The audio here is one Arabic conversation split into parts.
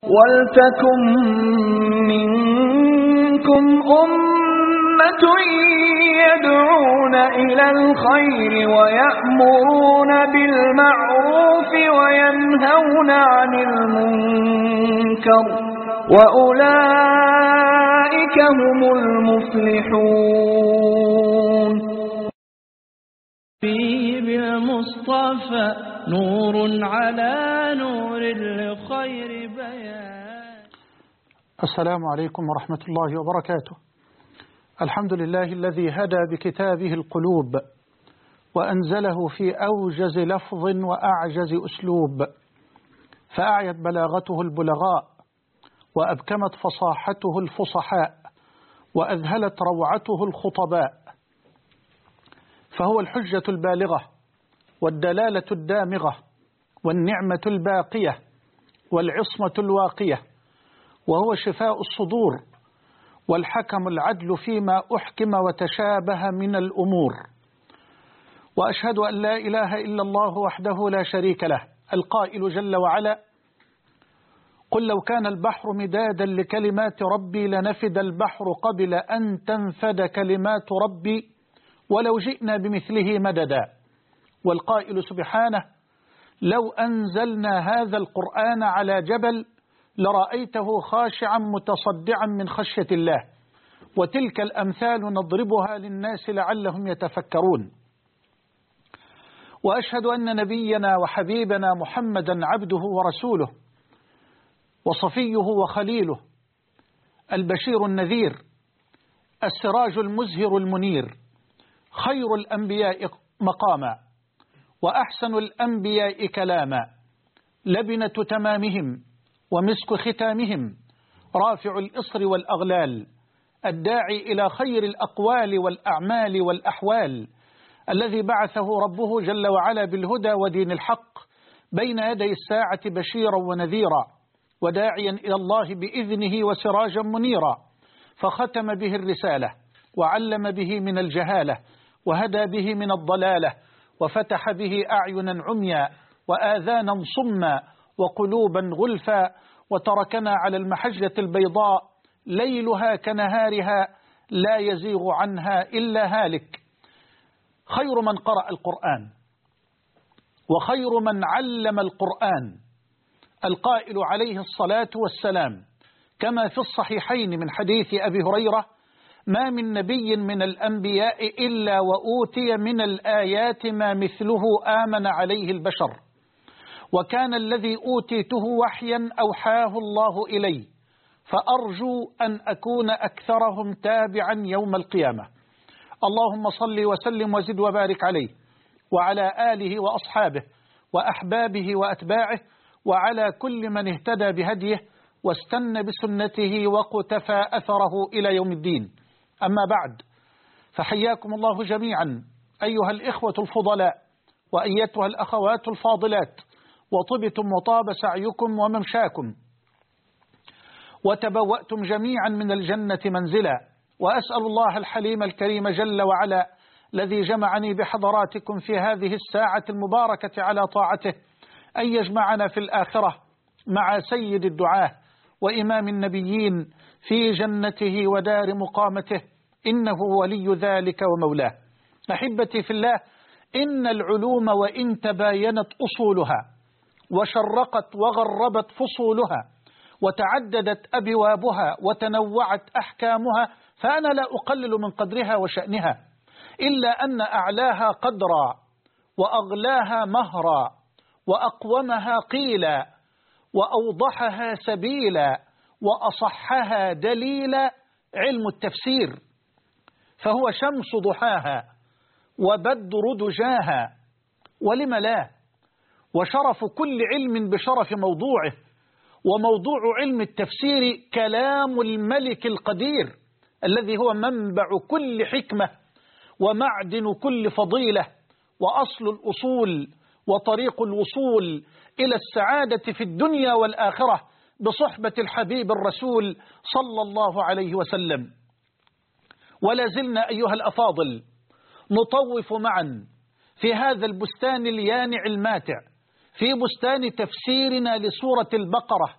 ولتكن منكم أمة يدعون إلى الخير ويأمرون بالمعروف وينهون عن المنكر وأولئك هم المفلحون. فيه بالمصطفى نور على نور لخير بيان. السلام عليكم ورحمة الله وبركاته. الحمد لله الذي هدى بكتابه القلوب وأنزله في أوجز لفظ وأعجز أسلوب، فأعيت بلاغته البلغاء وأبكمت فصاحته الفصحاء وأذهلت روعته الخطباء، فهو الحجة البالغة والدلالة الدامغة والنعمة الباقية والعصمة الواقية، وهو شفاء الصدور والحكم العدل فيما أحكم وتشابه من الأمور. وأشهد أن لا إله إلا الله وحده لا شريك له، القائل جل وعلا: قل لو كان البحر مدادا لكلمات ربي لنفد البحر قبل أن تنفد كلمات ربي ولو جئنا بمثله مددا. والقائل سبحانه: لو أنزلنا هذا القرآن على جبل لرأيته خاشعا متصدعا من خشية الله. وتلك الأمثال نضربها للناس لعلهم يتفكرون. وأشهد أن نبينا وحبيبنا محمدا عبده ورسوله وصفيه وخليله، البشير النذير، السراج المزهر المنير، خير الأنبياء مقاما وأحسن الأنبياء كلاما، لبنة تمامهم ومسك ختامهم، رافع الإصر والأغلال، الداعي إلى خير الأقوال والأعمال والأحوال، الذي بعثه ربه جل وعلا بالهدى ودين الحق بين يدي الساعة بشيرا ونذيرا وداعيا إلى الله بإذنه وسراجا منيرا، فختم به الرسالة وعلم به من الجهالة وهدى به من الضلالة وفتح به أعينا عميا وآذانا صما وقلوبا غلفا، وتركنا على المحجة البيضاء ليلها كنهارها لا يزيغ عنها إلا هالك. خير من قرأ القرآن وخير من علم القرآن، القائل عليه الصلاة والسلام كما في الصحيحين من حديث أبي هريرة: ما من نبي من الأنبياء إلا وأوتي من الآيات ما مثله آمن عليه البشر، وكان الذي أوتيته وحيا أوحاه الله إلي، فأرجو أن أكون أكثرهم تابعا يوم القيامة. اللهم صل وسلم وزد وبارك عليه وعلى آله وأصحابه وأحبابه وأتباعه وعلى كل من اهتدى بهديه واستنى بسنته وقتفى أثره إلى يوم الدين. أما بعد، فحياكم الله جميعا أيها الإخوة الفضلاء وأيتها الأخوات الفاضلات، وطبتم وطاب سعيكم وممشاكم وتبوأتم جميعا من الجنة منزلا. وأسأل الله الحليم الكريم جل وعلا الذي جمعني بحضراتكم في هذه الساعة المباركة على طاعته أن يجمعنا في الآخرة مع سيد الدعاة وإمام النبيين في جنته ودار مقامته، إنه ولي ذلك ومولاه. أحبتي في الله، إن العلوم وإن تباينت أصولها وشرقت وغربت فصولها وتعددت أبوابها وتنوعت أحكامها، فأنا لا أقلل من قدرها وشأنها، إلا أن أعلاها قدرا وأغلاها مهرا وأقومها قيلا وأوضحها سبيلا وأصحها دليلا علم التفسير، فهو شمس ضحاها وبدر دجاها، ولم لا؟ وشرف كل علم بشرف موضوعه، وموضوع علم التفسير كلام الملك القدير الذي هو منبع كل حكمة ومعدن كل فضيلة وأصل الأصول وطريق الوصول إلى السعادة في الدنيا والآخرة بصحبة الحبيب الرسول صلى الله عليه وسلم. ولا زلنا أيها الأفاضل نطوف معا في هذا البستان اليانع الماتع، في بستان تفسيرنا لسورة البقرة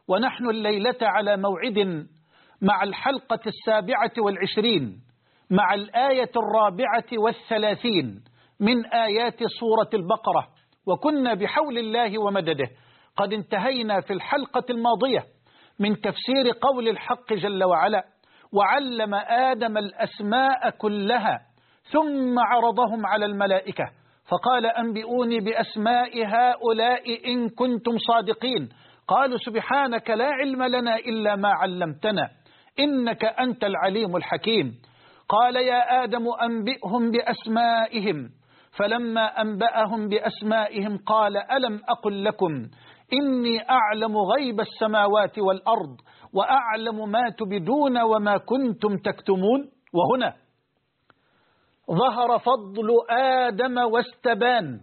ونحن الليلة على موعد مع الحلقة 27 مع الآية 34 من آيات سورة البقرة. وكنا بحول الله ومدده قد انتهينا في الحلقة الماضية من تفسير قول الحق جل وعلا: وعلم آدم الأسماء كلها ثم عرضهم على الملائكة فقال أنبئوني بأسماء هؤلاء إن كنتم صادقين. قالوا سبحانك لا علم لنا إلا ما علمتنا إنك أنت العليم الحكيم. قال يا آدم أنبئهم بأسمائهم فلما أنبأهم بأسمائهم قال ألم أقل لكم إني أعلم غيب السماوات والأرض وأعلم ما تبدون وما كنتم تكتمون. وهنا ظهر فضل آدم واستبان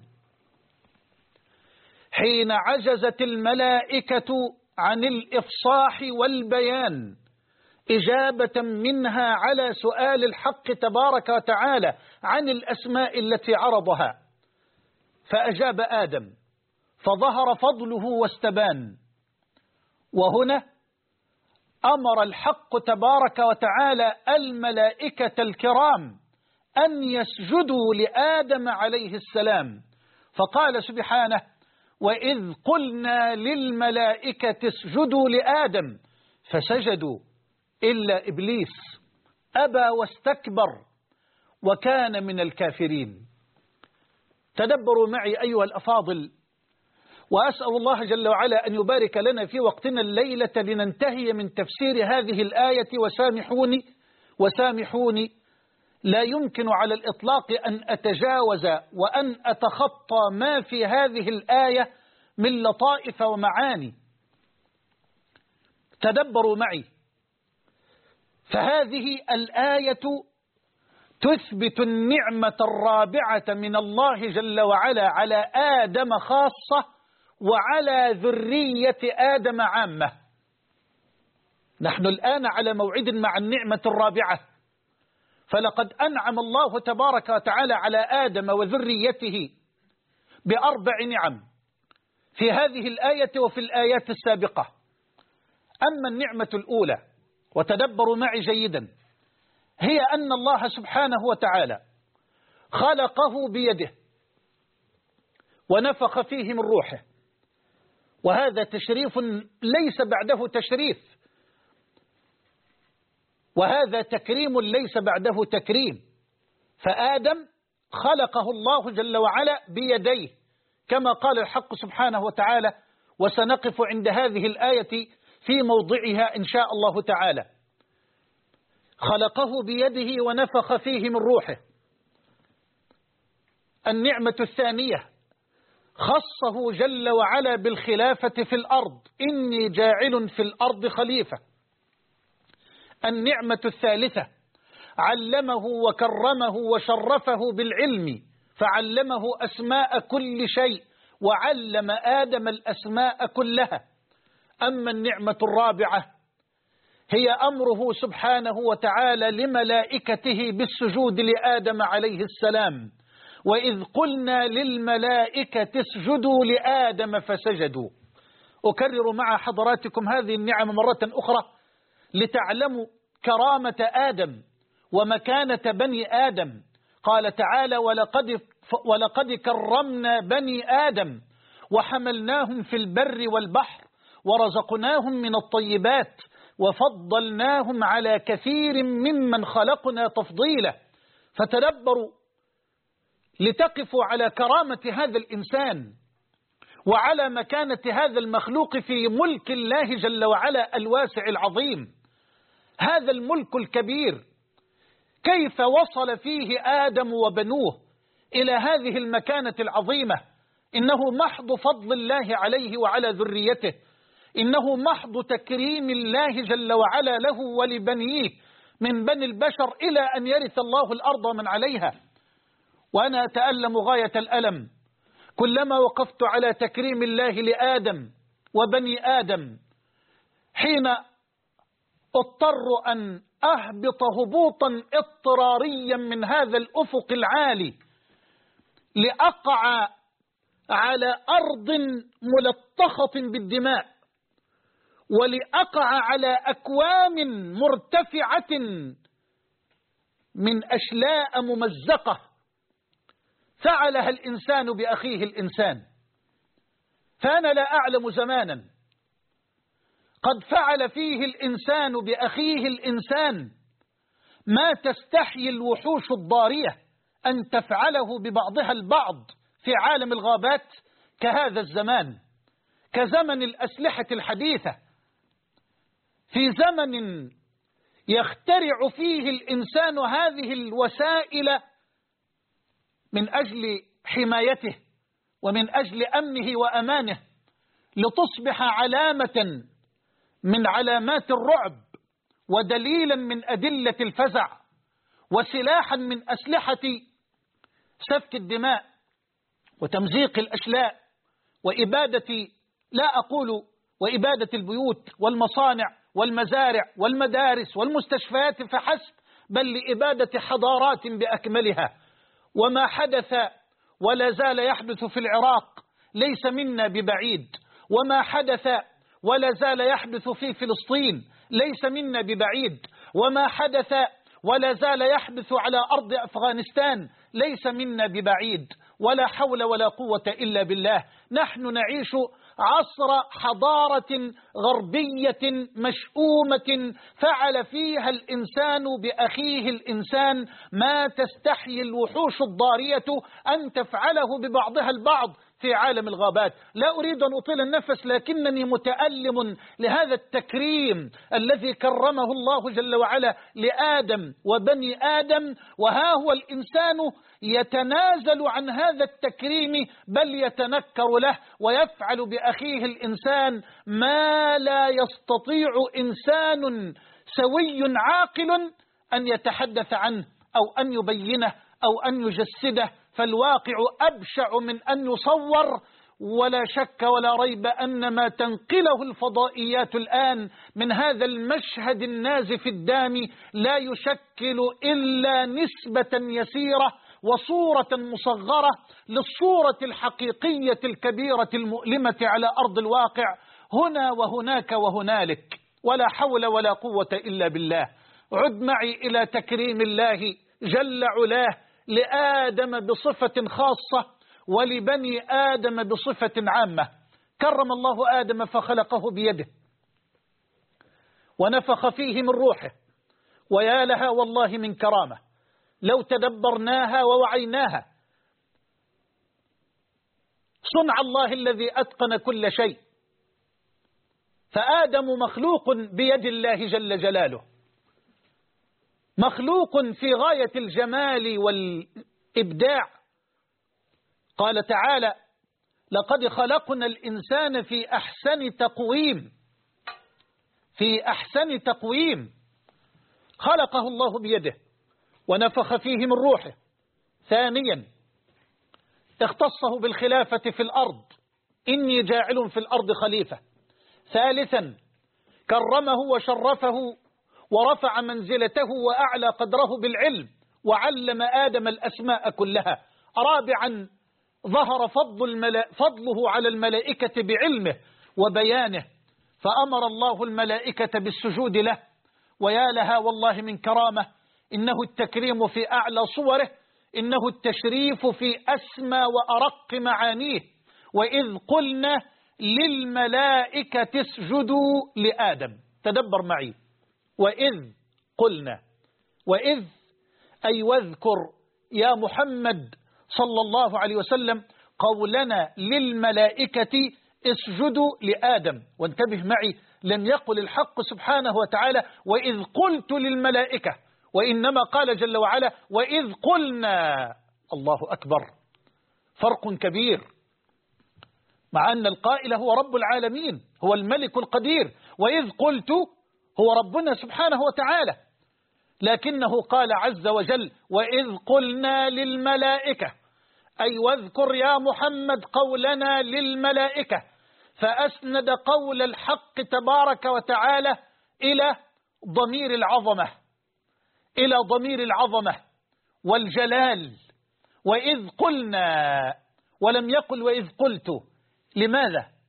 حين عجزت الملائكة عن الإفصاح والبيان إجابة منها على سؤال الحق تبارك وتعالى عن الأسماء التي عرضها، فأجاب آدم فظهر فضله واستبان. وهنا أمر الحق تبارك وتعالى الملائكة الكرام أن يسجدوا لآدم عليه السلام، فقال سبحانه: وإذ قلنا للملائكة اسجدوا لآدم فسجدوا إلا إبليس أبى واستكبر وكان من الكافرين. تدبروا معي أيها الأفاضل، وأسأل الله جل وعلا أن يبارك لنا في وقتنا الليلة لننتهي من تفسير هذه الآية. وسامحوني لا يمكن على الإطلاق أن أتجاوز وأن أتخطى ما في هذه الآية من لطائف ومعاني. تدبروا معي، فهذه الآية تثبت النعمة الرابعة من الله جل وعلا على آدم خاصة وعلى ذرية آدم عامة. نحن الآن على موعد مع النعمة الرابعة، فلقد أنعم الله تبارك وتعالى على آدم وذريته ب4 نعم في هذه الآية وفي الآيات السابقة. أما النعمة الأولى، وتدبروا معي جيدا، هي أن الله سبحانه وتعالى خلقه بيده ونفخ فيه من روحه، وهذا تشريف ليس بعده تشريف، وهذا تكريم ليس بعده تكريم. فآدم خلقه الله جل وعلا بيديه كما قال الحق سبحانه وتعالى، وسنقف عند هذه الآية في موضعها إن شاء الله تعالى. خلقه بيده ونفخ فيه من روحه. النعمة الثانية، خصه جل وعلا بالخلافة في الأرض: إني جاعل في الأرض خليفة. النعمة الثالثة، علمه وكرمه وشرفه بالعلم فعلمه أسماء كل شيء وعلم آدم الأسماء كلها. أما النعمة الرابعة هي أمره سبحانه وتعالى لملائكته بالسجود لآدم عليه السلام: وإذ قلنا للملائكة اسجدوا لآدم فسجدوا. أكرر مع حضراتكم هذه النعم مرة أخرى لتعلموا كرامة آدم ومكانة بني آدم. قال تعالى: ولقد كرمنا بني آدم وحملناهم في البر والبحر ورزقناهم من الطيبات وفضلناهم على كثير ممن خلقنا تفضيلا. فتدبروا لتقفوا على كرامة هذا الإنسان وعلى مكانة هذا المخلوق في ملك الله جل وعلا الواسع العظيم. هذا الملك الكبير كيف وصل فيه آدم وبنوه إلى هذه المكانة العظيمة؟ إنه محض فضل الله عليه وعلى ذريته، إنه محض تكريم الله جل وعلا له ولبنيه من بني البشر إلى أن يرث الله الأرض من عليها. وأنا أتألم غاية الألم كلما وقفت على تكريم الله لآدم وبني آدم، حين اضطر أن أهبط هبوطا اضطراريا من هذا الأفق العالي لأقع على أرض ملطخة بالدماء ولأقع على أكوام مرتفعة من أشلاء ممزقة فعلها الإنسان بأخيه الإنسان. فأنا لا أعلم زمانا قد فعل فيه الإنسان بأخيه الإنسان ما تستحيي الوحوش الضارية أن تفعله ببعضها البعض في عالم الغابات كهذا الزمان، كزمن الأسلحة الحديثة، في زمن يخترع فيه الإنسان هذه الوسائل من أجل حمايته ومن أجل أمنه وأمانه، لتصبح علامة من علامات الرعب ودليلا من أدلة الفزع وسلاحا من أسلحة سفك الدماء وتمزيق الأشلاء وإبادة، لا أقول وإبادة البيوت والمصانع والمزارع والمدارس والمستشفيات فحسب، بل لإبادة حضارات بأكملها. وما حدث ولا زال يحدث في العراق ليس منا ببعيد، وما حدث ولا زال يحدث في فلسطين ليس منا ببعيد، وما حدث ولا زال يحدث على أرض أفغانستان ليس منا ببعيد. ولا حول ولا قوة إلا بالله. نحن نعيش عصر حضارة غربية مشؤومة فعل فيها الإنسان بأخيه الإنسان ما تستحيي الوحوش الضارية أن تفعله ببعضها البعض في عالم الغابات. لا أريد أن أطيل النفس، لكنني متألم لهذا التكريم الذي كرمه الله جل وعلا لآدم وبني آدم، وها هو الإنسان يتنازل عن هذا التكريم بل يتنكر له ويفعل بأخيه الإنسان ما لا يستطيع إنسان سوي عاقل أن يتحدث عنه أو أن يبينه أو أن يجسده. فالواقع أبشع من أن يصور، ولا شك ولا ريب أن ما تنقله الفضائيات الآن من هذا المشهد النازف الدامي لا يشكل إلا نسبة يسيرة وصورة مصغرة للصورة الحقيقية الكبيرة المؤلمة على أرض الواقع هنا وهناك وهنالك. ولا حول ولا قوة إلا بالله. عد معي إلى تكريم الله جل علاه لآدم بصفة خاصة ولبني آدم بصفة عامة. كرم الله آدم فخلقه بيده ونفخ فيه من روحه، ويا لها والله من كرامة لو تدبرناها ووعيناها. صنع الله الذي أتقن كل شيء، فآدم مخلوق بيد الله جل جلاله، مخلوق في غاية الجمال والإبداع. قال تعالى: لقد خلقنا الإنسان في أحسن تقويم. في أحسن تقويم خلقه الله بيده ونفخ فيه من روحه. ثانيا اختصه بالخلافة في الأرض، إني جاعل في الأرض خليفة. ثالثا كرمه وشرفه ورفع منزلته وأعلى قدره بالعلم وعلم آدم الأسماء كلها. رابعا ظهر فضله على الملائكة بعلمه وبيانه، فأمر الله الملائكة بالسجود له، ويا لها والله من كرامة. إنه التكريم في أعلى صوره، إنه التشريف في أسمى وأرق معانيه. وإذ قلنا للملائكة اسجدوا لآدم. تدبر معي. وإذ قلنا، وإذ أي واذكر يا محمد صلى الله عليه وسلم قولنا للملائكة اسجدوا لآدم. وانتبه معي، لم يقل الحق سبحانه وتعالى وإذ قلت للملائكة، وإنما قال جل وعلا وإذ قلنا. الله أكبر، فرق كبير، مع أن القائل هو رب العالمين، هو الملك القدير، وإذ قلت هو ربنا سبحانه وتعالى، لكنه قال عز وجل وإذ قلنا للملائكة، أي واذكر يا محمد قولنا للملائكة، فأسند قول الحق تبارك وتعالى إلى ضمير العظمة، إلى ضمير العظمة والجلال. وإذ قلنا، ولم يقل وإذ قلت. لماذا؟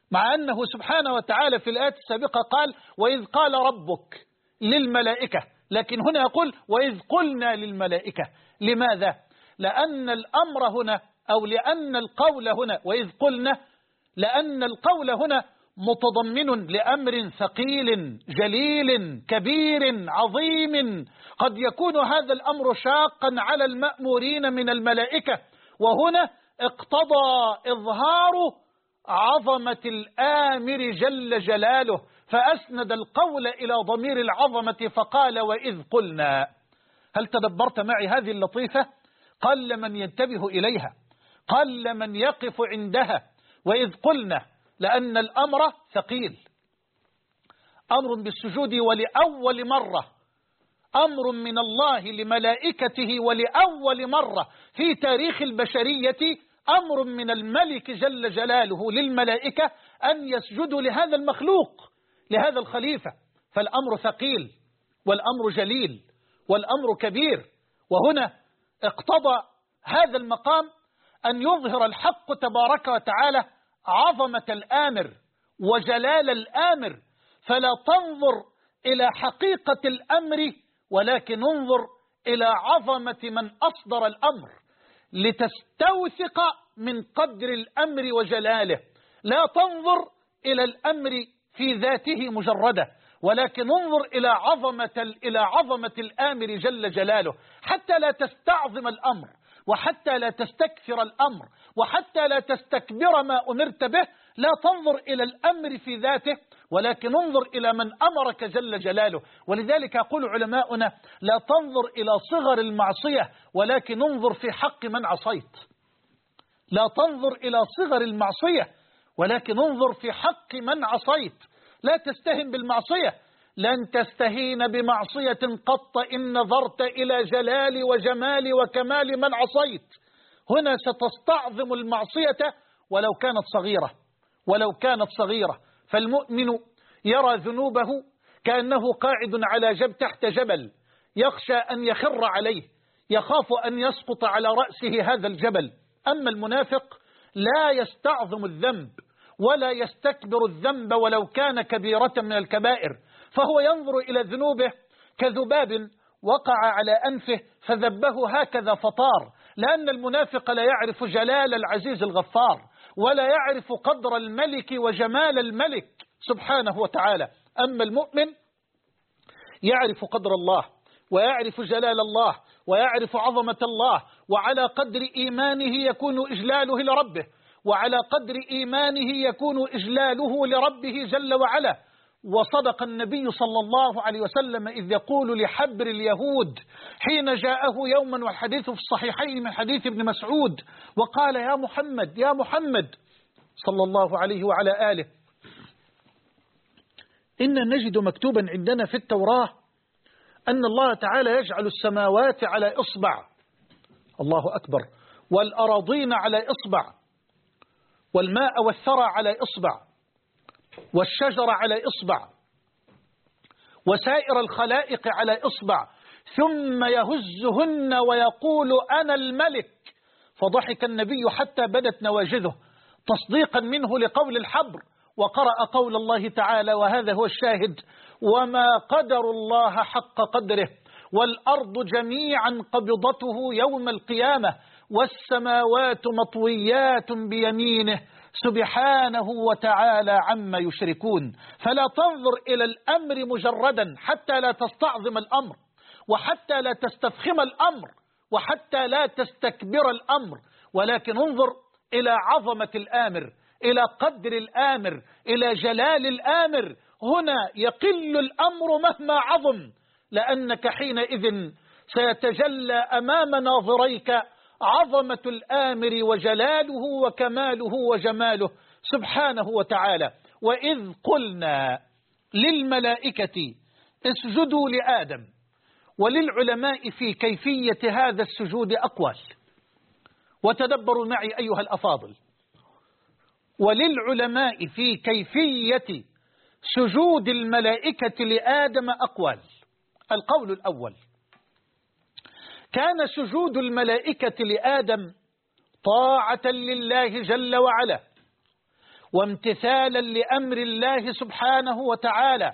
مع أنه سبحانه وتعالى في الآيات السابقة قال وإذ قال ربك للملائكة، لكن هنا يقول وإذ قلنا للملائكة. لماذا؟ لأن الأمر هنا أو لأن القول هنا وإذ قلنا، لأن القول هنا متضمن لأمر ثقيل جليل كبير عظيم، قد يكون هذا الأمر شاقا على المأمورين من الملائكة، وهنا اقتضى إظهار عظمة الآمر جل جلاله، فأسند القول إلى ضمير العظمة فقال وإذ قلنا. هل تدبرت معي هذه اللطيفة؟ قل من ينتبه إليها، قل من يقف عندها. وإذ قلنا لأن الأمر ثقيل، أمر بالسجود ولأول مرة، أمر من الله لملائكته ولأول مرة في تاريخ البشرية، أمر من الملك جل جلاله للملائكة أن يسجدوا لهذا المخلوق، لهذا الخليفة. فالأمر ثقيل والأمر جليل والأمر كبير، وهنا اقتضى هذا المقام أن يظهر الحق تبارك وتعالى عظمة الآمر وجلال الآمر، فلا تنظر إلى حقيقة الأمر ولكن انظر إلى عظمة من أصدر الأمر لتستوثق من قدر الأمر وجلاله. لا تنظر إلى الأمر في ذاته مجردة، ولكن انظر إلى عظمة الآمر جل جلاله، حتى لا تستعظم الأمر وحتى لا تستكثر الأمر وحتى لا تستكبر ما أمرت به. لا تنظر إلى الأمر في ذاته ولكن انظر إلى من أمرك جل جلاله. ولذلك يقول علماؤنا لا تنظر إلى صغر المعصية ولكن انظر في حق من عصيت. لا تنظر إلى صغر المعصية ولكن انظر في حق من عصيت. لا تستهن بالمعصية، لن تستهين بمعصية قط إن نظرت إلى جلال وجمال وكمال من عصيت. هنا ستستعظم المعصية ولو كانت صغيرة. فالمؤمن يرى ذنوبه كأنه قاعد على تحت جبل يخشى أن يخر عليه، يخاف أن يسقط على رأسه هذا الجبل. أما المنافق لا يستعظم الذنب ولا يستكبر الذنب ولو كان كبيرة من الكبائر، فهو ينظر إلى ذنوبه كذباب وقع على أنفه فذبه هكذا فطار، لأن المنافق لا يعرف جلال العزيز الغفار ولا يعرف قدر الملك وجمال الملك سبحانه وتعالى. أما المؤمن يعرف قدر الله ويعرف جلال الله ويعرف عظمة الله، وعلى قدر إيمانه يكون إجلاله لربه، وعلى قدر إيمانه يكون إجلاله لربه جل وعلا. وصدق النبي صلى الله عليه وسلم إذ يقول لحبر اليهود حين جاءه يوما، والحديث في الصحيحين من حديث ابن مسعود، وقال يا محمد يا محمد صلى الله عليه وعلى آله، إن نجد مكتوبا عندنا في التوراة أن الله تعالى يجعل السماوات على إصبع، الله أكبر، والأراضين على إصبع، والماء والثرى على إصبع، والشجر على إصبع، وسائر الخلائق على إصبع، ثم يهزهن ويقول أنا الملك. فضحك النبي حتى بدت نواجذه تصديقا منه لقول الحبر، وقرأ قول الله تعالى وهذا هو الشاهد: وما قدر الله حق قدره والأرض جميعا قبضته يوم القيامة والسماوات مطويات بيمينه سبحانه وتعالى عما يشركون. فلا تنظر إلى الأمر مجردا حتى لا تستعظم الأمر وحتى لا تستفخم الأمر وحتى لا تستكبر الأمر، ولكن انظر إلى عظمة الآمر، إلى قدر الآمر، إلى جلال الآمر. هنا يقل الأمر مهما عظم، لأنك حينئذ سيتجلى أمام ناظريك عظمة الآمر وجلاله وكماله وجماله سبحانه وتعالى. وإذ قلنا للملائكة اسجدوا لآدم. وللعلماء في كيفية هذا السجود أقوال، وتدبروا معي أيها الأفاضل. وللعلماء في كيفية سجود الملائكة لآدم أقوال. القول الأول: كان سجود الملائكة لآدم طاعة لله جل وعلا، وامتثالا لأمر الله سبحانه وتعالى،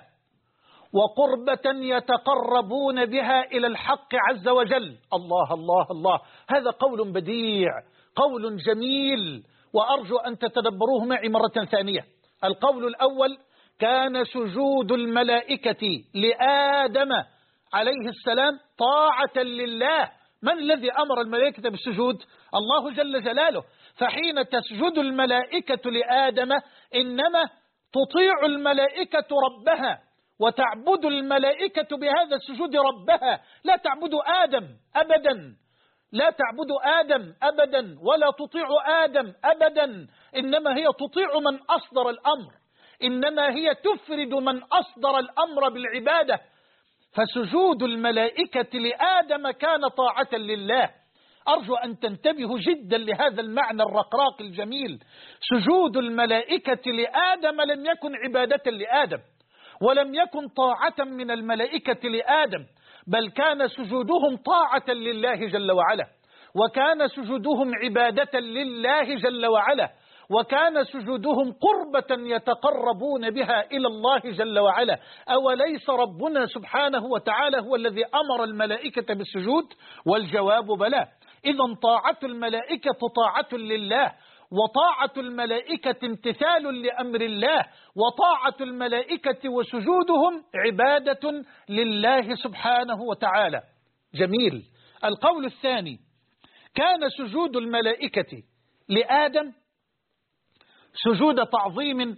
وقربة يتقربون بها إلى الحق عز وجل. الله الله الله، هذا قول بديع، قول جميل، وأرجو أن تتدبروه معي مرة ثانية. القول الأول: كان سجود الملائكة لآدم عليه السلام طاعة لله. من الذي أمر الملائكة بالسجود؟ الله جل جلاله. فحين تسجد الملائكة لآدم إنما تطيع الملائكة ربها، وتعبد الملائكة بهذا السجود ربها، لا تعبد آدم أبدا، لا تعبد آدم أبدا، ولا تطيع آدم أبدا، إنما هي تطيع من أصدر الأمر، إنما هي تفرد من أصدر الأمر بالعبادة. فسجود الملائكة لآدم كان طاعة لله. أرجو أن تنتبهوا جدا لهذا المعنى الرقراق الجميل. سجود الملائكة لآدم لم يكن عبادة لآدم، ولم يكن طاعة من الملائكة لآدم، بل كان سجودهم طاعة لله جل وعلا، وكان سجودهم عبادة لله جل وعلا، وكان سجودهم قربة يتقربون بها إلى الله جل وعلا. أوليس ربنا سبحانه وتعالى هو الذي أمر الملائكة بالسجود؟ والجواب بلى. إذن طاعة الملائكة طاعة لله، وطاعة الملائكة امتثال لأمر الله، وطاعة الملائكة وسجودهم عبادة لله سبحانه وتعالى. جميل. القول الثاني: كان سجود الملائكة لآدم سجود تعظيم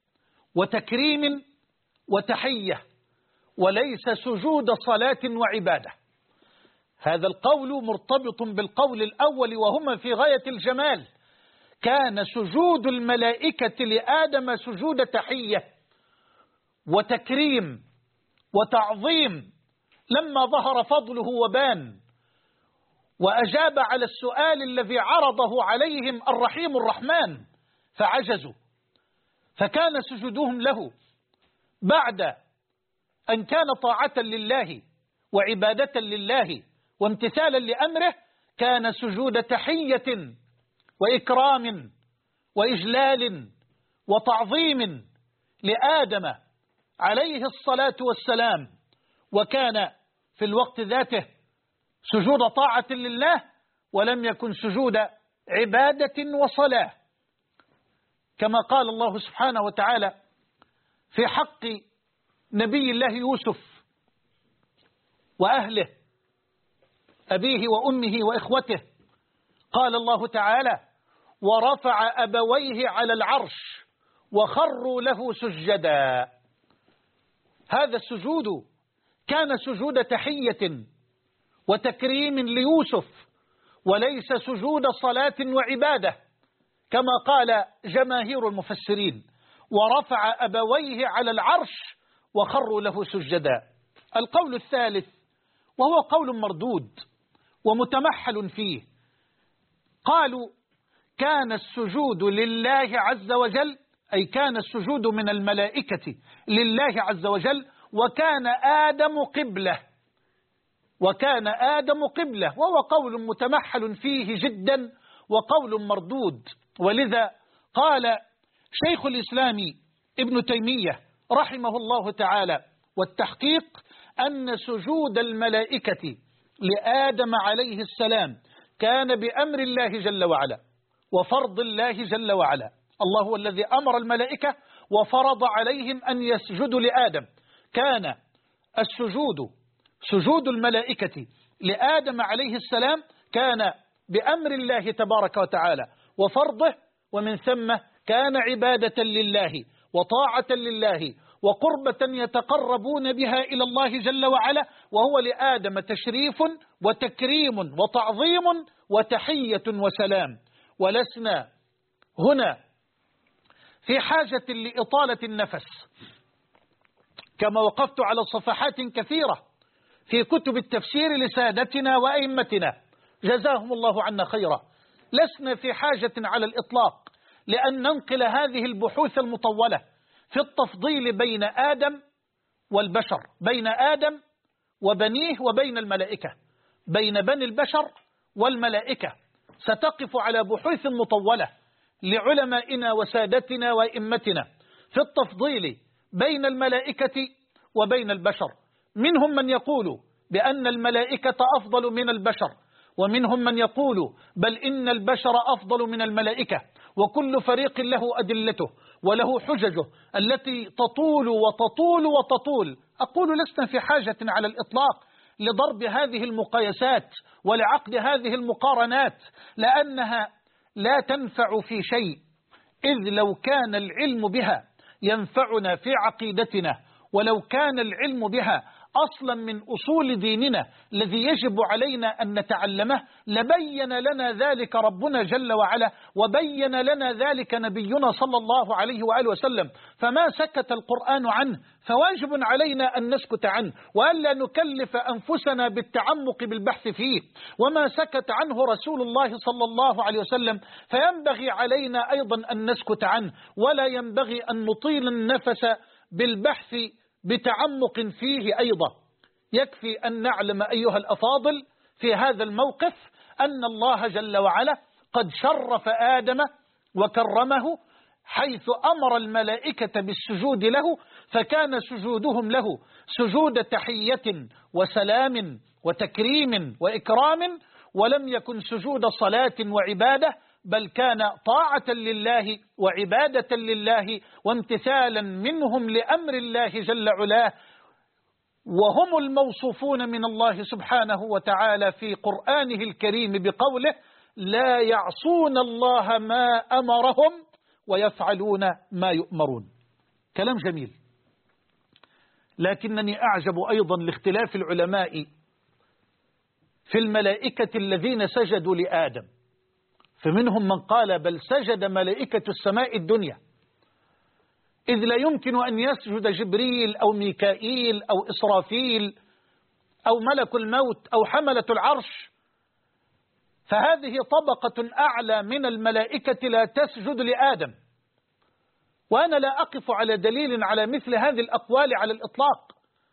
وتكريم وتحية، وليس سجود صلاة وعبادة. هذا القول مرتبط بالقول الأول وهما في غاية الجمال. كان سجود الملائكة لآدم سجود تحية وتكريم وتعظيم، لما ظهر فضله وبان وأجاب على السؤال الذي عرضه عليهم الرحيم الرحمن فعجزوا، فكان سجودهم له بعد أن كان طاعة لله وعبادة لله وامتثالا لأمره، كان سجود تحية وإكرام وإجلال وتعظيم لآدم عليه الصلاة والسلام، وكان في الوقت ذاته سجود طاعة لله، ولم يكن سجود عبادة وصلاة، كما قال الله سبحانه وتعالى في حق نبي الله يوسف وأهله، أبيه وأمه وإخوته. قال الله تعالى: ورفع أبويه على العرش وخروا له سجدا. هذا السجود كان سجود تحية وتكريم ليوسف، وليس سجود صلاة وعبادة، كما قال جماهير المفسرين: ورفع أبويه على العرش وخروا له سجدا. القول الثالث وهو قول مردود ومتمحل فيه، قالوا: كان السجود لله عز وجل، أي كان السجود من الملائكة لله عز وجل، وكان آدم قبلة، وكان آدم قبلة، وهو قول متمحل فيه جدا وقول مردود. ولذا قال شيخ الإسلام ابن تيمية رحمه الله تعالى: والتحقيق أن سجود الملائكة لآدم عليه السلام كان بأمر الله جل وعلا وفرض الله جل وعلا. الله هو الذي أمر الملائكة وفرض عليهم أن يسجدوا لآدم. كان السجود سجود الملائكة لآدم عليه السلام كان بأمر الله تبارك وتعالى وفرضه، ومن ثم كان عبادة لله وطاعة لله وقربة يتقربون بها إلى الله جل وعلا، وهو لآدم تشريف وتكريم وتعظيم وتحية وسلام. ولسنا هنا في حاجة لإطالة النفس، كما وقفت على صفحات كثيرة في كتب التفسير لسادتنا وأئمتنا جزاهم الله عنا خيرا. لسنا في حاجة على الإطلاق لأن ننقل هذه البحوث المطولة في التفضيل بين آدم والبشر، بين آدم وبنيه وبين الملائكة، بين بني البشر والملائكة. ستقف على بحوث مطولة لعلمائنا وسادتنا وإمتنا في التفضيل بين الملائكة وبين البشر. منهم من يقول بأن الملائكة أفضل من البشر، ومنهم من يقول بل إن البشر أفضل من الملائكة، وكل فريق له أدلته وله حججه التي تطول وتطول وتطول. أقول لسنا في حاجة على الإطلاق لضرب هذه المقايسات ولعقد هذه المقارنات، لأنها لا تنفع في شيء، إذ لو كان العلم بها ينفعنا في عقيدتنا، ولو كان العلم بها أصلا من أصول ديننا الذي يجب علينا أن نتعلمه لبين لنا ذلك ربنا جل وعلا، وبين لنا ذلك نبينا صلى الله عليه وآله وسلم. فما سكت القرآن عنه فواجب علينا أن نسكت عنه، وألا نكلف أنفسنا بالتعمق بالبحث فيه. وما سكت عنه رسول الله صلى الله عليه وسلم فينبغي علينا أيضا أن نسكت عنه، ولا ينبغي أن نطيل النفس بالبحث بتعمق فيه أيضا. يكفي أن نعلم أيها الأفاضل في هذا الموقف أن الله جل وعلا قد شرف آدم وكرمه، حيث أمر الملائكة بالسجود له، فكان سجودهم له سجود تحية وسلام وتكريم وإكرام، ولم يكن سجود صلاة وعبادة، بل كان طاعة لله وعبادة لله وامتثالا منهم لأمر الله جل علاه. وهم الموصوفون من الله سبحانه وتعالى في قرآنه الكريم بقوله لا يعصون الله ما أمرهم ويفعلون ما يؤمرون. كلام جميل، لكنني أعجب أيضا لاختلاف العلماء في الملائكة الذين سجدوا لآدم، فمنهم من قال بل سجد ملائكة السماء الدنيا، إذ لا يمكن أن يسجد جبريل أو ميكائيل أو إسرافيل أو ملك الموت أو حملة العرش، فهذه طبقة أعلى من الملائكة لا تسجد لآدم. وأنا لا أقف على دليل على مثل هذه الأقوال على الإطلاق.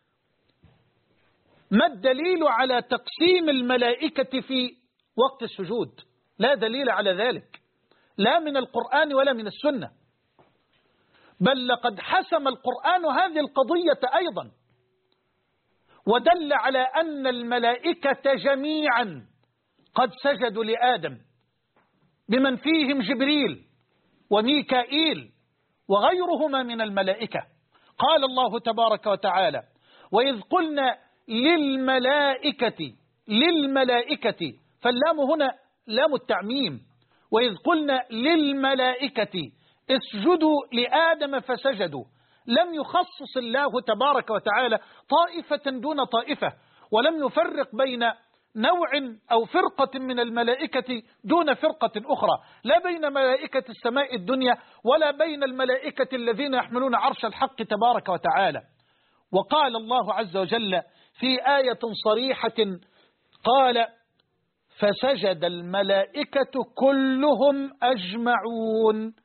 ما الدليل على تقسيم الملائكة في وقت السجود؟ لا دليل على ذلك، لا من القرآن ولا من السنة، بل لقد حسم القرآن هذه القضية أيضا، ودل على أن الملائكة جميعا قد سجدوا لآدم، بمن فيهم جبريل وميكائيل وغيرهما من الملائكة. قال الله تبارك وتعالى وإذ قلنا للملائكة فاللام هنا لام التعميم، وإذ قلنا للملائكة اسجدوا لآدم فسجدوا، لم يخصص الله تبارك وتعالى طائفة دون طائفة، ولم يفرق بين نوع أو فرقة من الملائكة دون فرقة أخرى، لا بين ملائكة السماء الدنيا ولا بين الملائكة الذين يحملون عرش الحق تبارك وتعالى. وقال الله عز وجل في آية صريحة قال فسجد الملائكة كلهم أجمعون.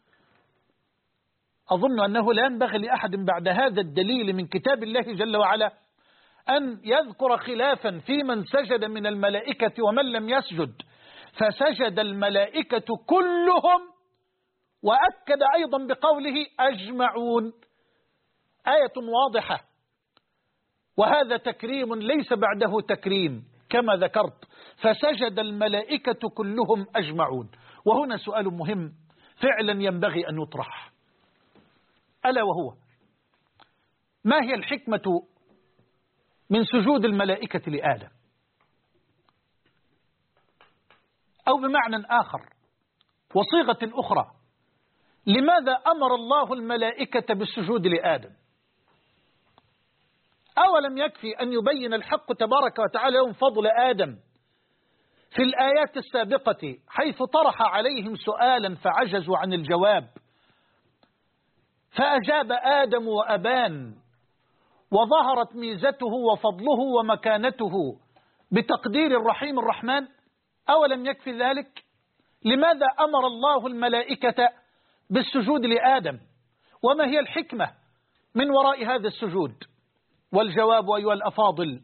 أظن أنه لا ينبغي لأحد بعد هذا الدليل من كتاب الله جل وعلا أن يذكر خلافا في من سجد من الملائكة ومن لم يسجد، فسجد الملائكة كلهم، وأكد أيضا بقوله أجمعون. آية واضحة، وهذا تكريم ليس بعده تكريم كما ذكرت، فسجد الملائكة كلهم أجمعون. وهنا سؤال مهم فعلا ينبغي أن يطرح، ألا وهو ما هي الحكمة من سجود الملائكة لآدم؟ أو بمعنى آخر وصيغة أخرى، لماذا أمر الله الملائكة بالسجود لآدم؟ أولم يكفي أن يبين الحق تبارك وتعالى لهم فضل آدم في الآيات السابقة، حيث طرح عليهم سؤالا فعجزوا عن الجواب، فأجاب آدم وأبان، وظهرت ميزته وفضله ومكانته بتقدير الرحيم الرحمن؟ أولم يكفي ذلك؟ لماذا أمر الله الملائكة بالسجود لآدم؟ وما هي الحكمة من وراء هذا السجود؟ والجواب أيها الأفاضل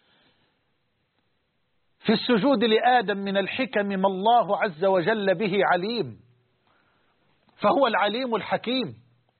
في السجود لآدم من الحكم ما الله عز وجل به عليم. فهو العليم الحكيم،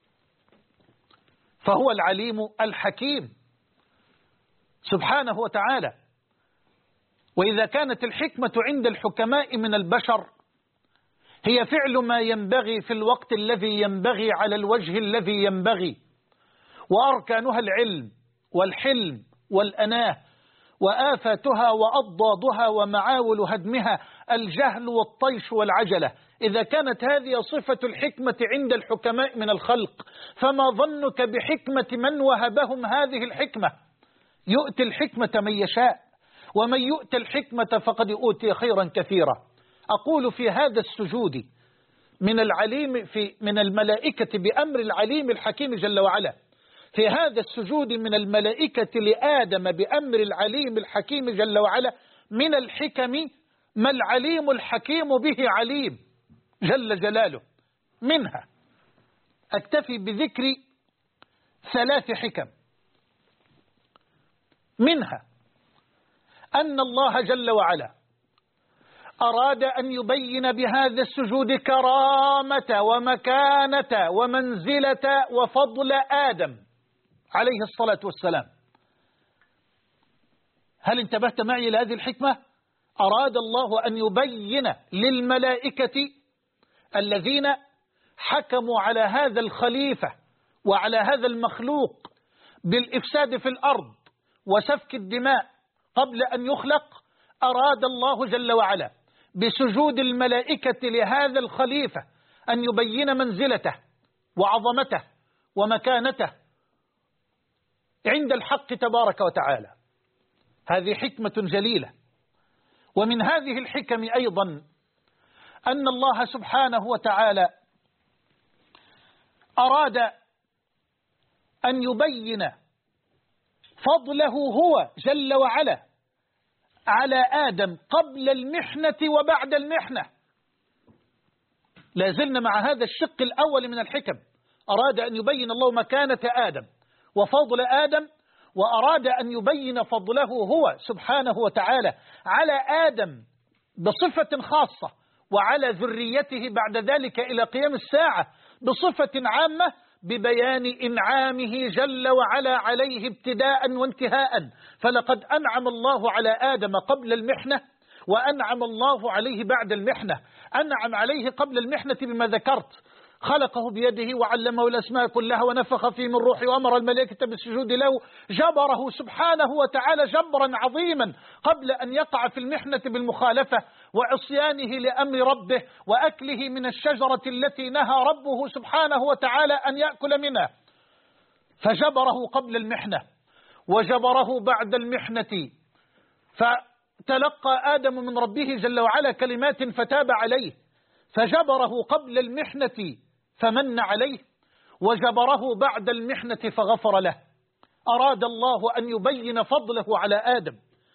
فهو العليم الحكيم سبحانه وتعالى. وإذا كانت الحكمة عند الحكماء من البشر هي فعل ما ينبغي في الوقت الذي ينبغي على الوجه الذي ينبغي، وأركانها العلم والحلم والأناه، وآفاتها وأضدادها ومعاول هدمها الجهل والطيش والعجلة، إذا كانت هذه صفة الحكمة عند الحكماء من الخلق، فما ظنك بحكمة من وهبهم هذه الحكمة؟ يؤتي الحكمة من يشاء، ومن يؤتي الحكمة فقد أوتي خيرا كثيرا. أقول في هذا السجود من الملائكة بأمر العليم الحكيم جل وعلا، في هذا السجود من الملائكة لآدم بأمر العليم الحكيم جل وعلا من الحكم ما العليم الحكيم به عليم جل جلاله. منها أكتفي بذكر 3 حكم. منها أن الله جل وعلا أراد أن يبين بهذا السجود كرامة ومكانة ومنزلة وفضل آدم عليه الصلاة والسلام. هل انتبهت معي إلى هذه الحكمة؟ أراد الله أن يبين للملائكة الذين حكموا على هذا الخليفة وعلى هذا المخلوق بالإفساد في الأرض وسفك الدماء قبل أن يخلق، أراد الله جل وعلا بسجود الملائكة لهذا الخليفة أن يبين منزلته وعظمته ومكانته عند الحق تبارك وتعالى. هذه حكمة جليلة. ومن هذه الحكم أيضا أن الله سبحانه وتعالى أراد أن يبين فضله هو جل وعلا على آدم قبل المحنة وبعد المحنة. لا زلنا مع هذا الشق الأول من الحكم. أراد أن يبين الله مكانة آدم وفضل آدم، وأراد أن يبين فضله هو سبحانه وتعالى على آدم بصفة خاصة، وعلى ذريته بعد ذلك إلى قيام الساعة بصفة عامة، ببيان إنعامه جل وعلا عليه ابتداء وانتهاء. فلقد أنعم الله على آدم قبل المحنة، وأنعم الله عليه بعد المحنة. أنعم عليه قبل المحنة بما ذكرت، خلقه بيده وعلمه الأسماء كلها ونفخ فيه من روحه وأمر الملائكة بالسجود له، جبره سبحانه وتعالى جبرا عظيما قبل أن يقع في المحنة بالمخالفة وعصيانه لأمر ربه وأكله من الشجرة التي نهى ربه سبحانه وتعالى أن يأكل منها، فجبره قبل المحنة وجبره بعد المحنة. فتلقى آدم من ربه جل وعلا كلمات فتاب عليه، فجبره قبل المحنة فمن عليه، وجبره بعد المحنة فغفر له. أراد الله أن يبين فضله على آدم،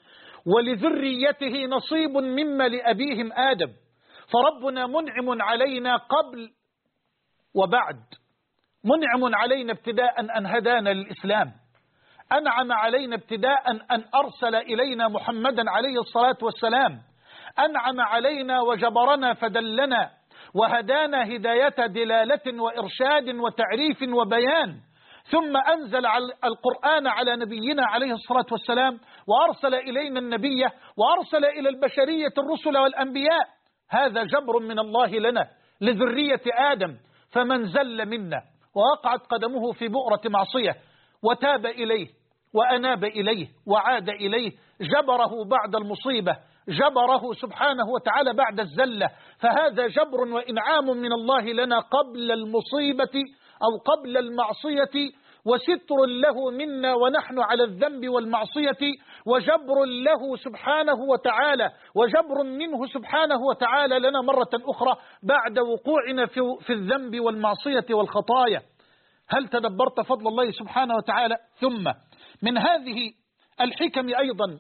ولذريته نصيب مما لأبيهم آدم. فربنا منعم علينا قبل وبعد. منعم علينا ابتداء أن هدانا للإسلام، أنعم علينا ابتداء أن أرسل إلينا محمدا عليه الصلاة والسلام، أنعم علينا وجبرنا فدلنا وهدانا هداية دلالة وإرشاد وتعريف وبيان، ثم أنزل القرآن على نبينا عليه الصلاة والسلام، وأرسل إلينا النبي، وأرسل إلى البشرية الرسل والأنبياء. هذا جبر من الله لنا لذرية آدم. فمن زل منا ووقعت قدمه في بؤرة معصية وتاب إليه وأناب إليه وعاد إليه، جبره بعد المصيبة، جبره سبحانه وتعالى بعد الزلة. فهذا جبر وإنعام من الله لنا قبل المصيبة أو قبل المعصية، وستر له منا ونحن على الذنب والمعصية، وجبر له سبحانه وتعالى، وجبر منه سبحانه وتعالى لنا مرة أخرى بعد وقوعنا في الذنب والمعصية والخطايا. هل تدبرت فضل الله سبحانه وتعالى؟ ثم من هذه الحكم أيضا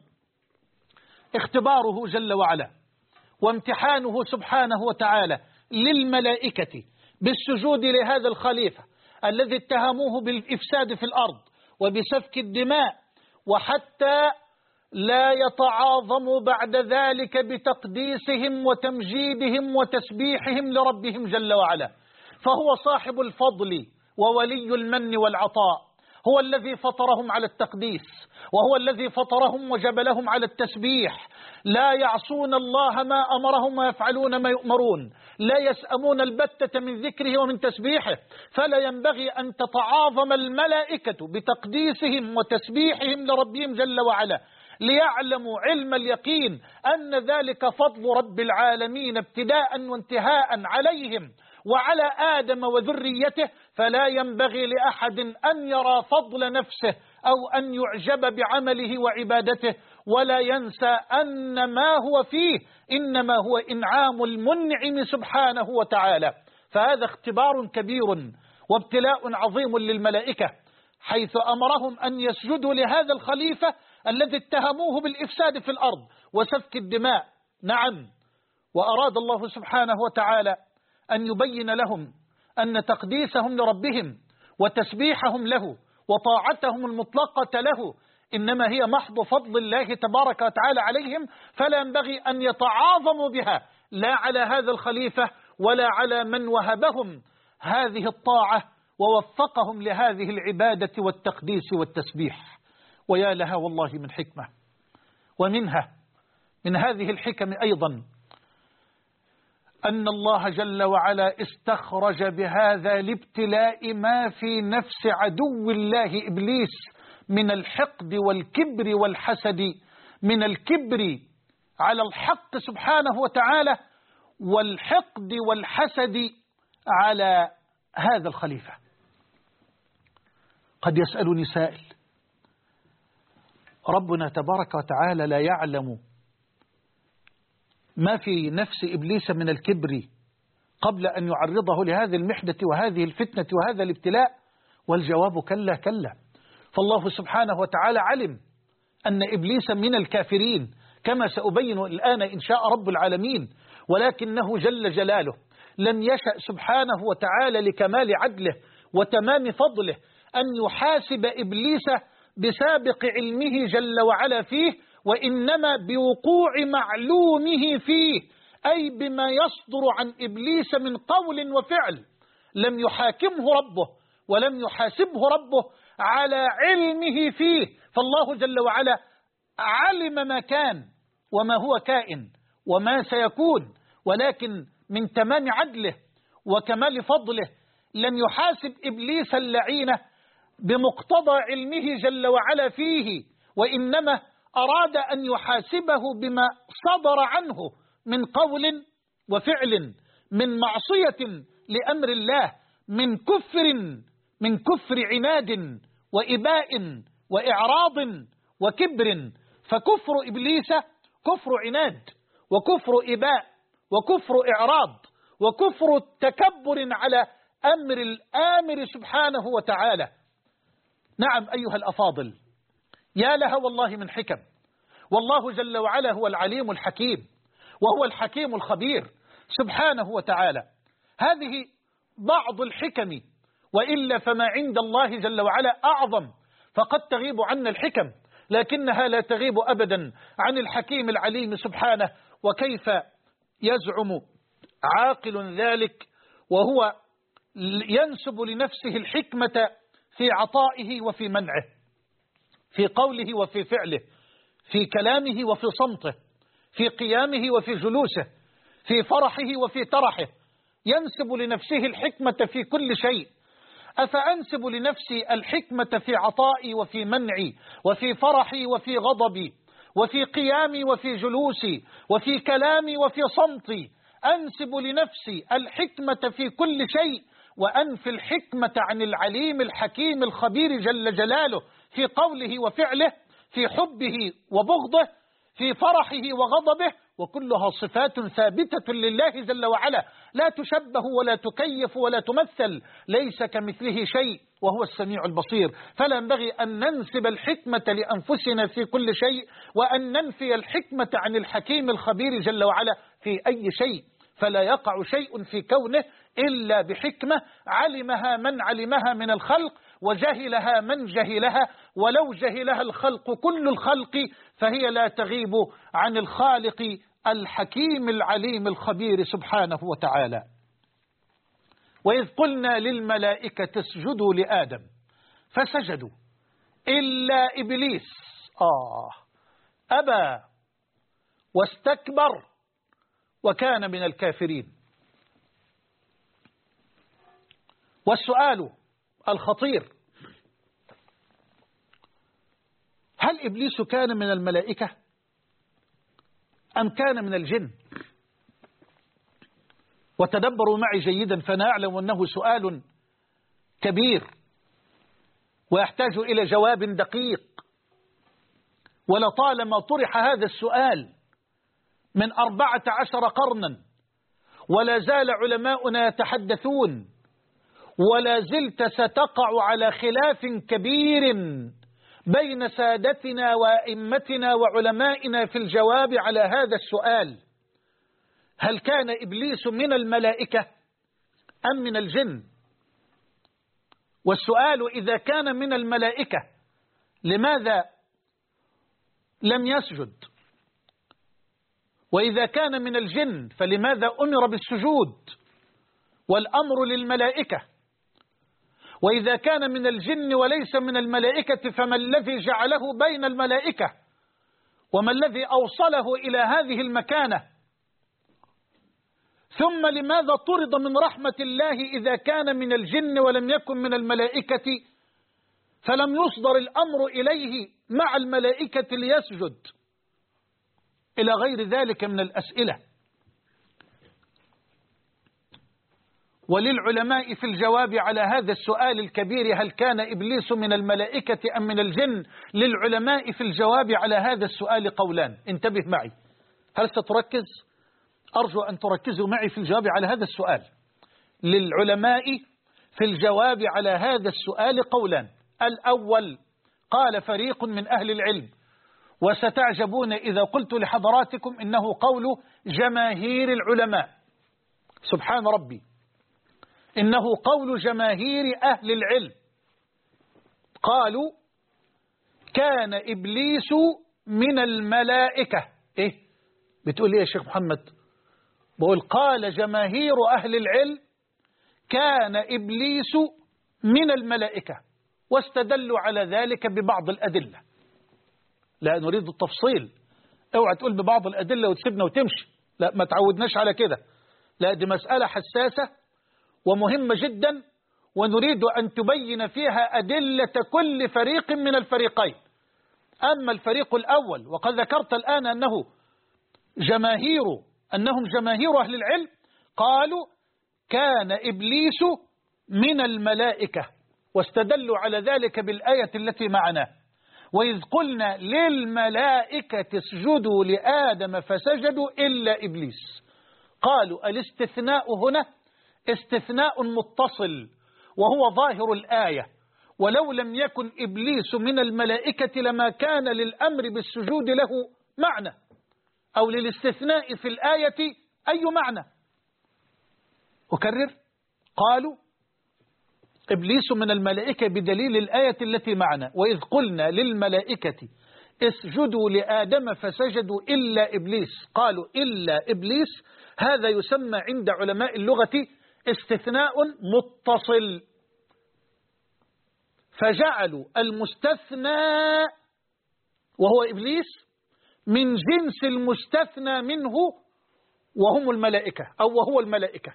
اختباره جل وعلا وامتحانه سبحانه وتعالى للملائكة بالسجود لهذا الخليفة الذي اتهموه بالإفساد في الأرض وبسفك الدماء، وحتى لا يتعاظموا بعد ذلك بتقديسهم وتمجيدهم وتسبيحهم لربهم جل وعلا، فهو صاحب الفضل وولي المن والعطاء، هو الذي فطرهم على التقديس، وهو الذي فطرهم وجبلهم على التسبيح، لا يعصون الله ما أمرهم ويفعلون ما يؤمرون، لا يسأمون البتة من ذكره ومن تسبيحه. فلا ينبغي أن تتعاظم الملائكة بتقديسهم وتسبيحهم لربهم جل وعلا، ليعلموا علم اليقين أن ذلك فضل رب العالمين ابتداء وانتهاء عليهم وعلى آدم وذريته. فلا ينبغي لأحد أن يرى فضل نفسه أو أن يعجب بعمله وعبادته، ولا ينسى أن ما هو فيه إنما هو إنعام المنعم سبحانه وتعالى. فهذا اختبار كبير وابتلاء عظيم للملائكة، حيث أمرهم أن يسجدوا لهذا الخليفة الذي اتهموه بالإفساد في الأرض وسفك الدماء. نعم، وأراد الله سبحانه وتعالى أن يبين لهم أن تقديسهم لربهم وتسبيحهم له وطاعتهم المطلقة له إنما هي محض فضل الله تبارك وتعالى عليهم، فلا ينبغي أن يتعاظموا بها لا على هذا الخليفة ولا على من وهبهم هذه الطاعة ووفقهم لهذه العبادة والتقديس والتسبيح. ويا لها والله من حكمة. ومنها من هذه الحكم أيضا أن الله جل وعلا استخرج بهذا الابتلاء ما في نفس عدو الله إبليس من الحقد والكبر والحسد، من الكبر على الحق سبحانه وتعالى والحقد والحسد على هذا الخليفة. قد يسألني سائل: ربنا تبارك وتعالى لا يعلم ما في نفس إبليس من الكبر قبل أن يعرضه لهذه المحنة وهذه الفتنة وهذا الابتلاء؟ والجواب كلا كلا. فالله سبحانه وتعالى علم أن إبليس من الكافرين كما سأبين الآن إن شاء رب العالمين، ولكنه جل جلاله لم يشأ سبحانه وتعالى لكمال عدله وتمام فضله أن يحاسب إبليس بسابق علمه جل وعلا فيه، وإنما بوقوع معلومه فيه، أي بما يصدر عن إبليس من قول وفعل. لم يحاكمه ربه ولم يحاسبه ربه على علمه فيه، فالله جل وعلا علم ما كان وما هو كائن وما سيكون، ولكن من تمام عدله وكمال فضله لم يحاسب إبليس اللعينة بمقتضى علمه جل وعلا فيه، وإنما أراد أن يحاسبه بما صدر عنه من قول وفعل، من معصية لأمر الله، من كفر عناد وإباء وإعراض وكبر. فكفر إبليس كفر عناد وكفر إباء وكفر إعراض وكفر تكبر على أمر الآمر سبحانه وتعالى. نعم أيها الأفاضل، يا لها والله من حكم. والله جل وعلا هو العليم الحكيم وهو الحكيم الخبير سبحانه وتعالى. هذه بعض الحكم، وإلا فما عند الله جل وعلا أعظم، فقد تغيب عنا الحكم لكنها لا تغيب أبدا عن الحكيم العليم سبحانه. وكيف يزعم عاقل ذلك وهو ينسب لنفسه الحكمة في عطائه وفي منعه، في قوله وفي فعله، في كلامه وفي صمته، في قيامه وفي جلوسه، في فرحه وفي ترحه، ينسب لنفسه الحكمة في كل شيء. أفأنسب لنفسي الحكمة في عطائي وفي منعي وفي فرحي وفي غضبي وفي قيامي وفي جلوسي وفي كلامي وفي صمتي؟ أنسب لنفسي الحكمة في كل شيء وأنفي الحكمة عن العليم الحكيم الخبير جل جلاله في قوله وفعله، في حبه وبغضه، في فرحه وغضبه، وكلها صفات ثابتة لله جل وعلا لا تشبه ولا تكيف ولا تمثل، ليس كمثله شيء وهو السميع البصير. فلا ينبغي أن ننسب الحكمة لأنفسنا في كل شيء وأن ننفي الحكمة عن الحكيم الخبير جل وعلا في أي شيء. فلا يقع شيء في كونه إلا بحكمة علمها من علمها من الخلق وجهلها من جهلها، ولو جهلها الخلق كل الخلق فهي لا تغيب عن الخالق الحكيم العليم الخبير سبحانه وتعالى. وإذ قلنا للملائكة اسجدوا لآدم فسجدوا إلا إبليس أبى واستكبر وكان من الكافرين. والسؤال الخطير: هل إبليس كان من الملائكة أم كان من الجن؟ وتدبروا معي جيدا فنعلم أنه سؤال كبير ويحتاج إلى جواب دقيق. ولطالما طرح هذا السؤال من 14 قرنا ولا زال علماؤنا يتحدثون، ولا زلت ستقع على خلاف كبير بين سادتنا وأئمتنا وعلمائنا في الجواب على هذا السؤال: هل كان إبليس من الملائكة أم من الجن؟ والسؤال: إذا كان من الملائكة لماذا لم يسجد؟ وإذا كان من الجن فلماذا أمر بالسجود والأمر للملائكة؟ وإذا كان من الجن وليس من الملائكة فما الذي جعله بين الملائكة؟ وما الذي أوصله إلى هذه المكانة؟ ثم لماذا طرد من رحمة الله إذا كان من الجن ولم يكن من الملائكة، فلم يصدر الأمر إليه مع الملائكة ليسجد؟ إلى غير ذلك من الأسئلة. وللعلماء في الجواب على هذا السؤال الكبير: هل كان إبليس من الملائكة أم من الجن؟ للعلماء في الجواب على هذا السؤال قولان. انتبه معي، هل ستركز؟ أرجو أن تركزوا معي في الجواب على هذا السؤال. للعلماء في الجواب على هذا السؤال قولان. الأول: قال فريق من أهل العلم، وستعجبون إذا قلت لحضراتكم إنه قول جماهير العلماء، سبحان ربي، إنه قول جماهير أهل العلم، قالوا كان إبليس من الملائكة. إيه بتقول إيه يا شيخ محمد؟ بقول قال جماهير أهل العلم كان إبليس من الملائكة، واستدلوا على ذلك ببعض الأدلة. لا نريد التفصيل، اوعى تقول ببعض الأدلة وتسيبنا وتمشي، لا ما تعودناش على كده، لا دي مسألة حساسة ومهمة جدا، ونريد أن تبين فيها أدلة كل فريق من الفريقين. أما الفريق الأول وقد ذكرت الآن أنهم جماهير أهل العلم، قالوا كان إبليس من الملائكة، واستدلوا على ذلك بالآية التي معنا: وإذ قلنا للملائكة اسجدوا لآدم فسجدوا إلا إبليس. قالوا الاستثناء هنا استثناء متصل وهو ظاهر الآية، ولو لم يكن إبليس من الملائكة لما كان للأمر بالسجود له معنى، أو للاستثناء في الآية أي معنى. أكرر: قالوا إبليس من الملائكة بدليل الآية التي معنا: وإذ قلنا للملائكة اسجدوا لآدم فسجدوا إلا إبليس. قالوا إلا إبليس، هذا يسمى عند علماء اللغة استثناء متصل، فجعلوا المستثنى وهو إبليس من جنس المستثنى منه وهم الملائكة، أو وهو الملائكة.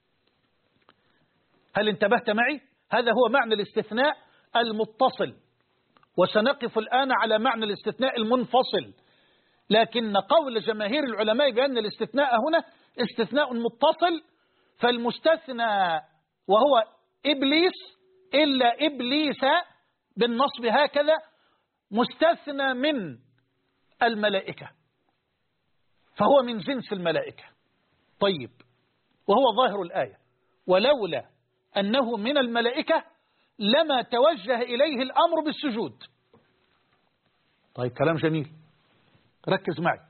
هل انتبهت معي؟ هذا هو معنى الاستثناء المتصل، وسنقف الآن على معنى الاستثناء المنفصل. لكن قول جماهير العلماء بأن الاستثناء هنا استثناء متصل، فالمستثنى وهو إبليس إلا إبليس بالنصب هكذا مستثنى من الملائكة، فهو من جنس الملائكة. طيب، وهو ظاهر الآية: ولولا أنه من الملائكة لما توجه إليه الأمر بالسجود. طيب، كلام جميل، ركز معي.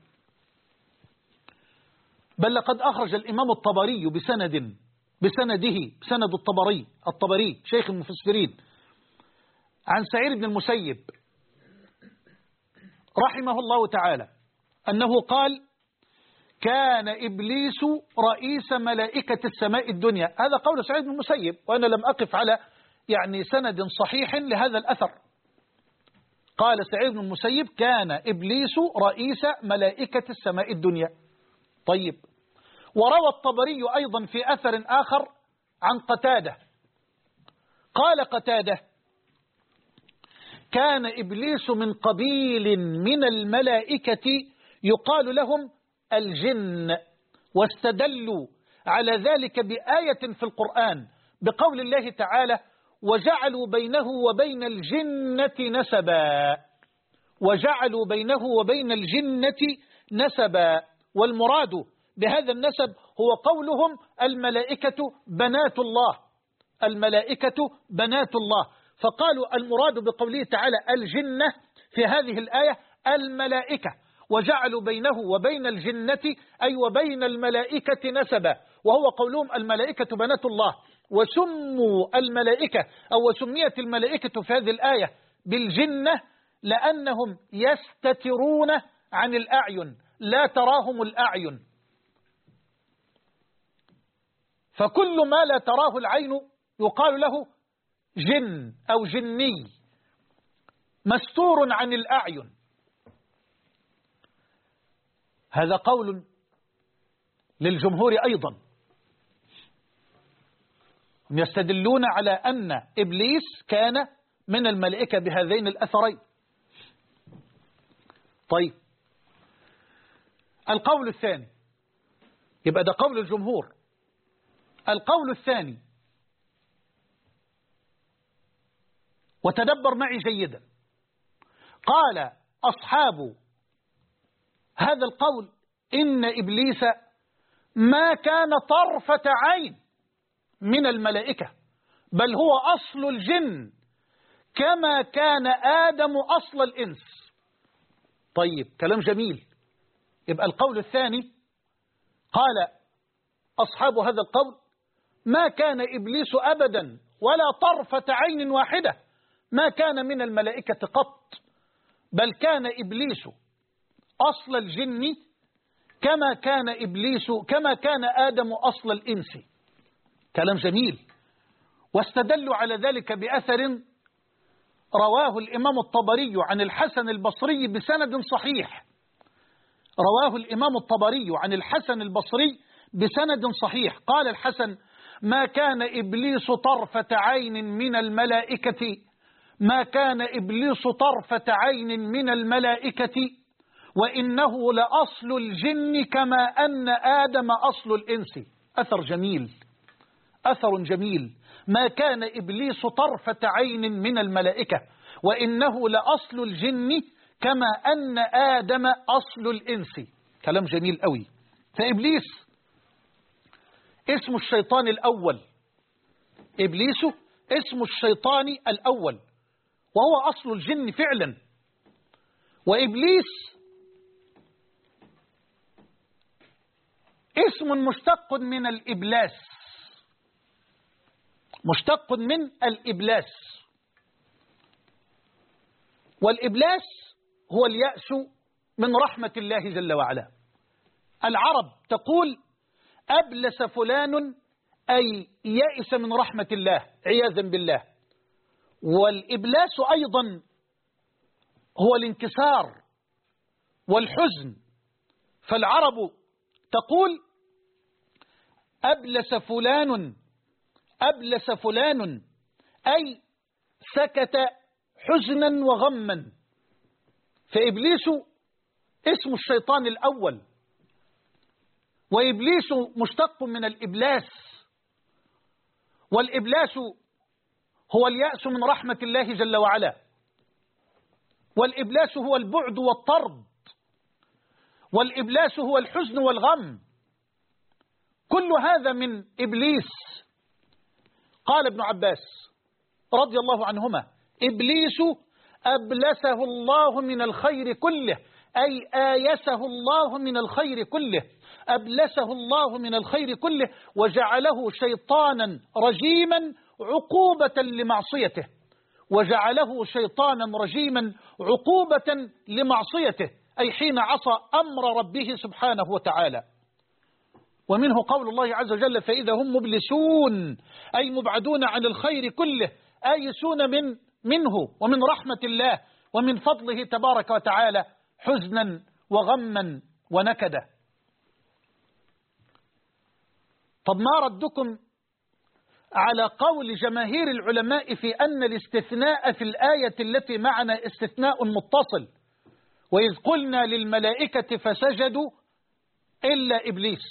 بل لقد أخرج الإمام الطبري بسند الطبري شيخ المفسرين عن سعيد بن المسيب رحمه الله تعالى أنه قال: كان إبليس رئيس ملائكة السماء الدنيا. هذا قول سعيد بن المسيب، وأنا لم أقف على سند صحيح لهذا الأثر. قال سعيد بن المسيب كان إبليس رئيس ملائكة السماء الدنيا. طيب، وروى الطبري أيضا في أثر آخر عن قتادة، قال قتادة كان إبليس من قبيل من الملائكة يقال لهم الجن، واستدلوا على ذلك بآية في القرآن بقول الله تعالى وجعلوا بينه وبين الجنة نسبا، وجعلوا بينه وبين الجنة نسبا، والمراد بهذا النسب هو قولهم الملائكة بنات الله، الملائكة بنات الله، فقالوا المراد بقوله تعالى الجنة في هذه الآية الملائكة، وجعلوا بينه وبين الجنة أي وبين الملائكة نسبا، وهو قولهم الملائكة بنات الله. وسموا الملائكة أو وسميت الملائكة في هذه الآية بالجنة لأنهم يستترون عن الأعين، لا تراهم الأعين، فكل ما لا تراه العين يقال له جن أو جني مستور عن الأعين. هذا قول للجمهور أيضا، هم يستدلون على أن إبليس كان من الملائكة بهذين الأثرين. طيب، القول الثاني، يبقى ده قول الجمهور. القول الثاني، وتدبر معي جيدا، قال أصحاب هذا القول إن إبليس ما كان طرفة عين من الملائكة، بل هو أصل الجن كما كان آدم أصل الإنس. طيب، كلام جميل. يبقى القول الثاني قال أصحاب هذا القول ما كان إبليس أبدا ولا طرفة عين واحدة ما كان من الملائكة قط، بل كان إبليس أصل الجن كما كان آدم أصل الإنس. كلام جميل. واستدلوا على ذلك بأثر رواه الإمام الطبري عن الحسن البصري بسند صحيح، رواه الإمام الطبري عن الحسن البصري بسند صحيح. قال الحسن ما كان إبليس طرفة عين من الملائكة، ما كان إبليس طرفة عين من الملائكة، وإنه لأصل الجن كما أن آدم أصل الإنس. أثر جميل، أثر جميل. ما كان إبليس طرفة عين من الملائكة، وإنه لأصل الجن كما أن آدم أصل الإنس. كلام جميل قوي. فإبليس اسم الشيطان الأول، إبليس اسم الشيطان الأول، وهو أصل الجن فعلا. وإبليس اسم مشتق من الإبلاس، مشتق من الإبلاس، والإبلاس هو اليأس من رحمة الله جل وعلا. العرب تقول أبلس فلان أي يأس من رحمة الله عياذا بالله. والإبلاس أيضا هو الانكسار والحزن، فالعرب تقول أبلس فلان، أبلس فلان أي سكت حزنا وغما. فإبليس اسم الشيطان الأول، وإبليس مشتق من الإبلاس، والإبلاس هو اليأس من رحمة الله جل وعلا، والإبلاس هو البعد والطرد، والإبلاس هو الحزن والغم، كل هذا من إبليس. قال ابن عباس رضي الله عنهما إبليس أبلسه الله من الخير كله، أي آيسه الله من الخير كله، أبلسه الله من الخير كله، وجعله شيطانا رجيما عقوبة لمعصيته، وجعله شيطانا رجيما عقوبة لمعصيته، أي حين عصى أمر ربه سبحانه وتعالى. ومنه قول الله عز وجل فإذا هم مبلسون أي مبعدون عن الخير كله، آيسون منه ومن رحمة الله ومن فضله تبارك وتعالى، حزنا وغما ونكدا. طب ما ردكم على قول جماهير العلماء في أن الاستثناء في الآية التي معنا استثناء متصل، وإذ قلنا للملائكة فسجدوا إلا إبليس؟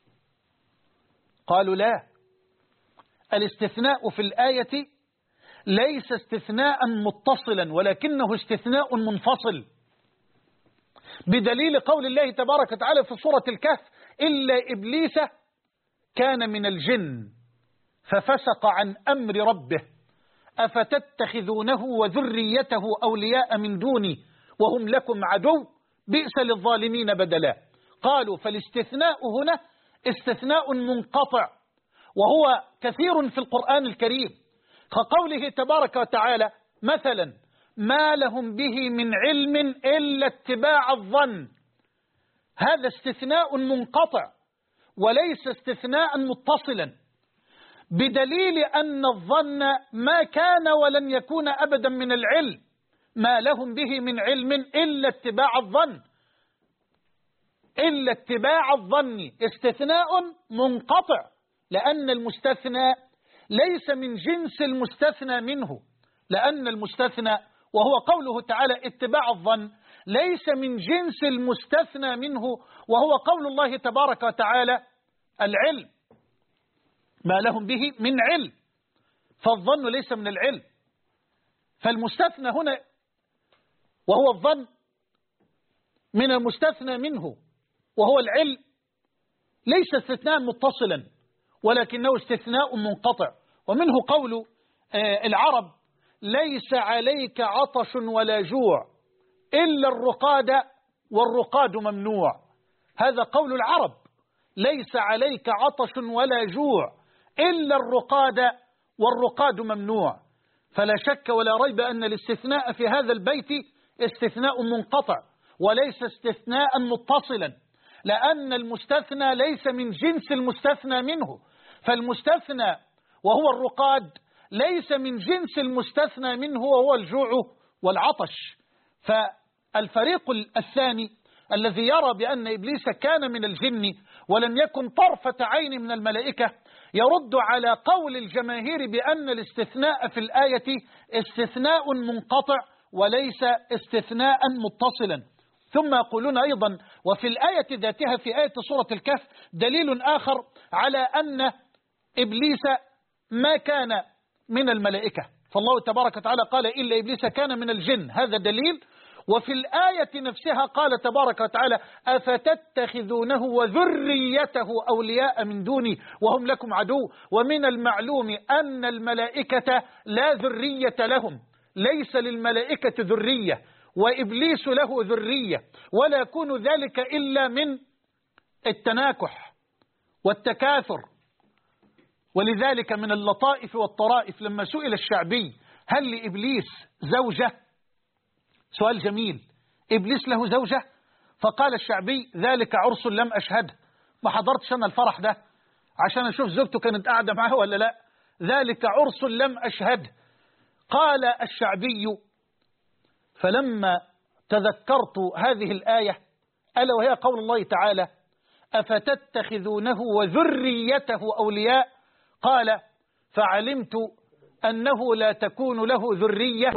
قالوا لا، الاستثناء في الآية ليس استثناء متصلا ولكنه استثناء منفصل، بدليل قول الله تبارك وتعالى في سورة الكهف إلا إبليس كان من الجن ففسق عن أمر ربه أفتتخذونه وذريته أولياء من دوني وهم لكم عدو بئس للظالمين بدلا. قالوا فالاستثناء هنا استثناء منقطع، وهو كثير في القرآن الكريم، كقوله تبارك وتعالى مثلا ما لهم به من علم إلا اتباع الظن. هذا استثناء منقطع وليس استثناء متصلا، بدليل أن الظن ما كان ولن يكون أبدا من العلم. ما لهم به من علم إلا اتباع الظن، إلا اتباع الظن استثناء منقطع، لأن المستثنى ليس من جنس المستثنى منه، لأن المستثنى وهو قوله تعالى اتباع الظن ليس من جنس المستثنى منه، وهو قول الله تبارك وتعالى العلم. ما لهم به من علم، فالظن ليس من العلم، فالمستثنى هنا وهو الظن من المستثنى منه وهو العلم ليس استثناء متصلا ولكنه استثناء منقطع. ومنه قول العرب ليس عليك عطش ولا جوع إلا الرقاد والرقاد ممنوع. هذا قول العرب، ليس عليك عطش ولا جوع إلا الرقاد والرقاد ممنوع. فلا شك ولا ريب أن الاستثناء في هذا البيت استثناء منقطع وليس استثناء متصلا، لأن المستثنى ليس من جنس المستثنى منه، فالمستثنى وهو الرقاد ليس من جنس المستثنى منه وهو الجوع والعطش. فالفريق الثاني الذي يرى بأن إبليس كان من الجن ولم يكن طرفة عين من الملائكة يرد على قول الجماهير بأن الاستثناء في الآية استثناء منقطع وليس استثناء متصلا. ثم يقولون أيضا وفي الآية ذاتها في آية سورة الكهف دليل آخر على أن إبليس ما كان من الملائكة، فالله تبارك وتعالى قال إلا إبليس كان من الجن، هذا دليل. وفي الآية نفسها قال تبارك وتعالى أفتتخذونه وذريته أولياء من دوني وهم لكم عدو. ومن المعلوم أن الملائكة لا ذرية لهم، ليس للملائكة ذرية، وإبليس له ذرية، ولا يكون ذلك إلا من التناكح والتكاثر. ولذلك من اللطائف والطرائف لما سئل الشعبي هل لإبليس زوجة، سؤال جميل، إبليس له زوجة؟ فقال الشعبي ذلك عرس لم أشهده، ما حضرتش أنا الفرح ده عشان أشوف زوجته كانت قاعدة معه ولا لا، ذلك عرس لم أشهده. قال الشعبي فلما تذكرت هذه الآية ألا وهي قول الله تعالى أفتتخذونه وذريته أولياء، قال فعلمت أنه لا تكون له ذرية